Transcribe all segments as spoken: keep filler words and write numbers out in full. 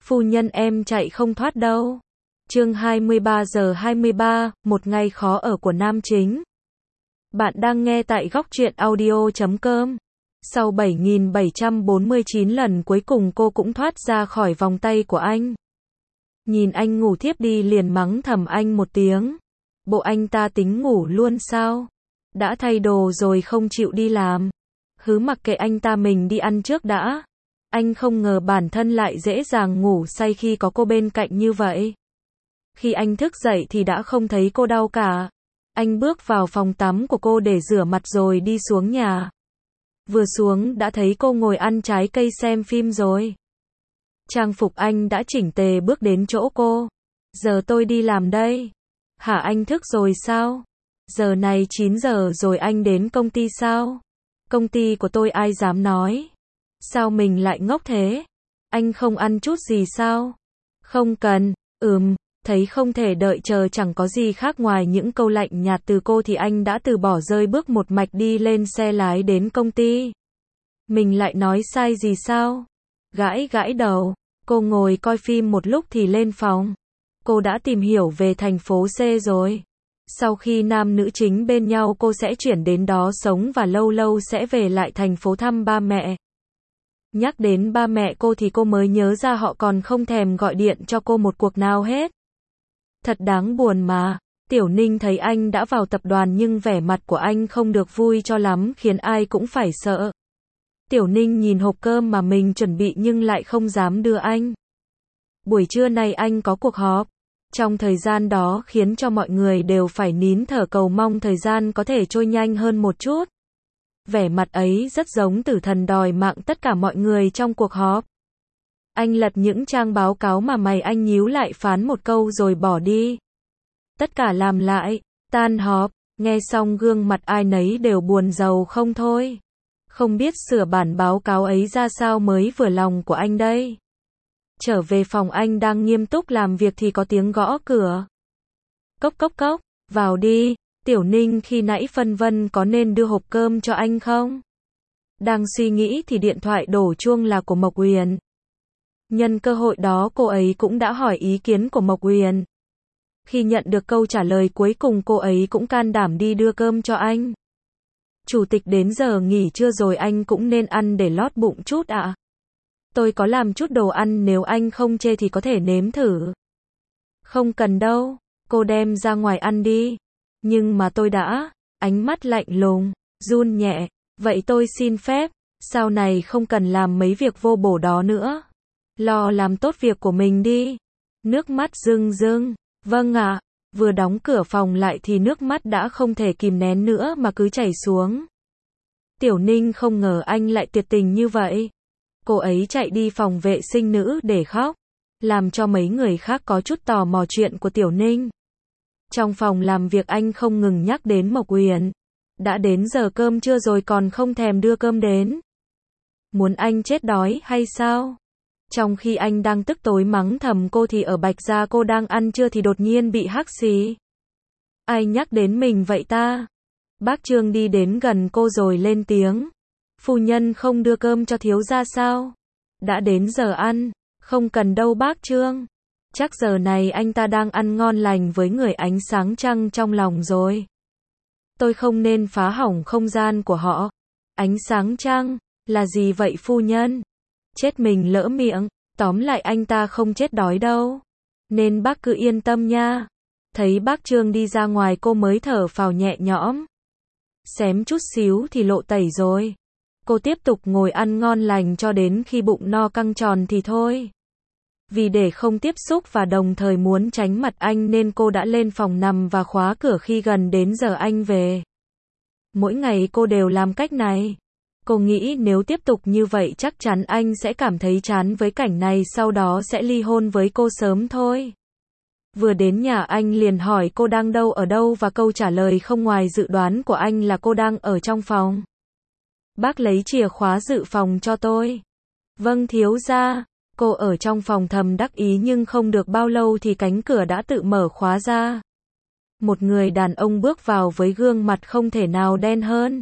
Phu nhân em chạy không thoát đâu. Chương hai mươi ba giờ hai mươi ba, một ngày khó ở của nam chính. Bạn đang nghe tại góc truyện audio chấm com. Sau bảy nghìn bảy trăm bốn mươi chín lần cuối cùng cô cũng thoát ra khỏi vòng tay của anh. Nhìn anh ngủ thiếp đi liền mắng thầm anh một tiếng. Bộ anh ta tính ngủ luôn sao? Đã thay đồ rồi không chịu đi làm. Hứ mặc kệ anh ta, mình đi ăn trước đã. Anh không ngờ bản thân lại dễ dàng ngủ say khi có cô bên cạnh như vậy. Khi anh thức dậy thì đã không thấy cô đâu cả. Anh bước vào phòng tắm của cô để rửa mặt rồi đi xuống nhà. Vừa xuống đã thấy cô ngồi ăn trái cây xem phim rồi. Trang phục anh đã chỉnh tề bước đến chỗ cô. Giờ tôi đi làm đây. Hả, anh thức rồi sao? Giờ này chín giờ rồi, anh đến công ty sao? Công ty của tôi ai dám nói. Sao mình lại ngốc thế? Anh không ăn chút gì sao? Không cần. Ừm, thấy không thể đợi chờ, chẳng có gì khác ngoài những câu lạnh nhạt từ cô thì anh đã từ bỏ, rơi bước một mạch đi lên xe lái đến công ty. Mình lại nói sai gì sao? Gãi gãi đầu, cô ngồi coi phim một lúc thì lên phòng. Cô đã tìm hiểu về thành phố C rồi. Sau khi nam nữ chính bên nhau cô sẽ chuyển đến đó sống và lâu lâu sẽ về lại thành phố thăm ba mẹ. Nhắc đến ba mẹ cô thì cô mới nhớ ra họ còn không thèm gọi điện cho cô một cuộc nào hết. Thật đáng buồn mà. Tiểu Ninh thấy anh đã vào tập đoàn nhưng vẻ mặt của anh không được vui cho lắm, khiến ai cũng phải sợ. Tiểu Ninh nhìn hộp cơm mà mình chuẩn bị nhưng lại không dám đưa anh. Buổi trưa này anh có cuộc họp. Trong thời gian đó khiến cho mọi người đều phải nín thở cầu mong thời gian có thể trôi nhanh hơn một chút. Vẻ mặt ấy rất giống tử thần đòi mạng tất cả mọi người trong cuộc họp. Anh lật những trang báo cáo mà mày anh nhíu lại phán một câu rồi bỏ đi. Tất cả làm lại, tan họp, nghe xong gương mặt ai nấy đều buồn rầu không thôi. Không biết sửa bản báo cáo ấy ra sao mới vừa lòng của anh đây. Trở về phòng anh đang nghiêm túc làm việc thì có tiếng gõ cửa. Cốc cốc cốc, vào đi. Tiểu Ninh khi nãy phân vân có nên đưa hộp cơm cho anh không. Đang suy nghĩ thì điện thoại đổ chuông là của Mộc Uyển. Nhân cơ hội đó cô ấy cũng đã hỏi ý kiến của Mộc Uyển. Khi nhận được câu trả lời cuối cùng cô ấy cũng can đảm đi đưa cơm cho anh. Chủ tịch đến giờ nghỉ trưa rồi, anh cũng nên ăn để lót bụng chút ạ. À? Tôi có làm chút đồ ăn, nếu anh không chê thì có thể nếm thử. Không cần đâu, cô đem ra ngoài ăn đi. Nhưng mà tôi đã, ánh mắt lạnh lùng, run nhẹ, vậy tôi xin phép, sau này không cần làm mấy việc vô bổ đó nữa. Lo làm tốt việc của mình đi. Nước mắt rưng rưng, vâng ạ, vừa đóng cửa phòng lại thì nước mắt đã không thể kìm nén nữa mà cứ chảy xuống. Tiểu Ninh không ngờ anh lại tuyệt tình như vậy. Cô ấy chạy đi phòng vệ sinh nữ để khóc, làm cho mấy người khác có chút tò mò chuyện của Tiểu Ninh. Trong phòng làm việc anh không ngừng nhắc đến Mộc Uyển. Đã đến giờ cơm trưa rồi còn không thèm đưa cơm đến. Muốn anh chết đói hay sao? Trong khi anh đang tức tối mắng thầm cô thì ở Bạch Gia cô đang ăn trưa thì đột nhiên bị hắt xì. Ai nhắc đến mình vậy ta? Bác Trương đi đến gần cô rồi lên tiếng. Phu nhân không đưa cơm cho thiếu gia sao? Đã đến giờ ăn. Không cần đâu bác Trương. Chắc giờ này anh ta đang ăn ngon lành với người ánh sáng trăng trong lòng rồi. Tôi không nên phá hỏng không gian của họ. Ánh sáng trăng, là gì vậy phu nhân? Chết mình lỡ miệng, tóm lại anh ta không chết đói đâu. Nên bác cứ yên tâm nha. Thấy bác Trương đi ra ngoài cô mới thở phào nhẹ nhõm. Xém chút xíu thì lộ tẩy rồi. Cô tiếp tục ngồi ăn ngon lành cho đến khi bụng no căng tròn thì thôi. Vì để không tiếp xúc và đồng thời muốn tránh mặt anh nên cô đã lên phòng nằm và khóa cửa khi gần đến giờ anh về. Mỗi ngày cô đều làm cách này. Cô nghĩ nếu tiếp tục như vậy chắc chắn anh sẽ cảm thấy chán với cảnh này, sau đó sẽ ly hôn với cô sớm thôi. Vừa đến nhà anh liền hỏi cô đang đâu ở đâu và câu trả lời không ngoài dự đoán của anh là cô đang ở trong phòng. Bác lấy chìa khóa dự phòng cho tôi. Vâng thiếu gia. Cô ở trong phòng thầm đắc ý nhưng không được bao lâu thì cánh cửa đã tự mở khóa ra. Một người đàn ông bước vào với gương mặt không thể nào đen hơn.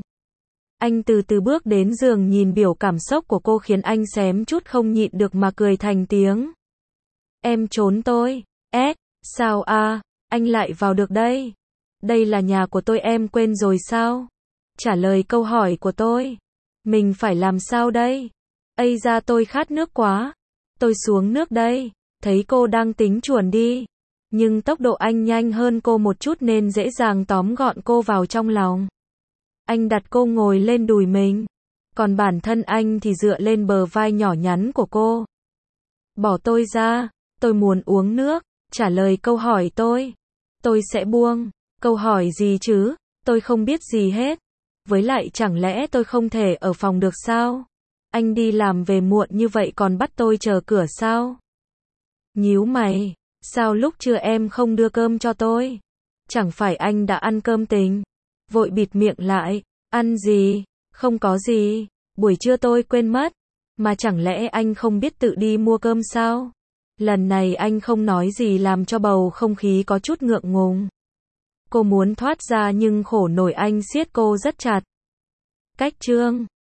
Anh từ từ bước đến giường, nhìn biểu cảm sốc của cô khiến anh xém chút không nhịn được mà cười thành tiếng. Em trốn tôi. S, sao a, anh lại vào được đây? Đây là nhà của tôi, em quên rồi sao? Trả lời câu hỏi của tôi. Mình phải làm sao đây? Ây da, tôi khát nước quá. Tôi xuống nước đây. Thấy cô đang tính chuồn đi. Nhưng tốc độ anh nhanh hơn cô một chút nên dễ dàng tóm gọn cô vào trong lòng. Anh đặt cô ngồi lên đùi mình. Còn bản thân anh thì dựa lên bờ vai nhỏ nhắn của cô. Bỏ tôi ra. Tôi muốn uống nước. Trả lời câu hỏi tôi. Tôi sẽ buông. Câu hỏi gì chứ? Tôi không biết gì hết. Với lại chẳng lẽ tôi không thể ở phòng được sao? Anh đi làm về muộn như vậy còn bắt tôi chờ cửa sao? Nhíu mày. Sao lúc trưa em không đưa cơm cho tôi? Chẳng phải anh đã ăn cơm tình? Vội bịt miệng lại. Ăn gì? Không có gì. Buổi trưa tôi quên mất. Mà chẳng lẽ anh không biết tự đi mua cơm sao? Lần này anh không nói gì làm cho bầu không khí có chút ngượng ngùng. Cô muốn thoát ra nhưng khổ nổi anh siết cô rất chặt. Cách chương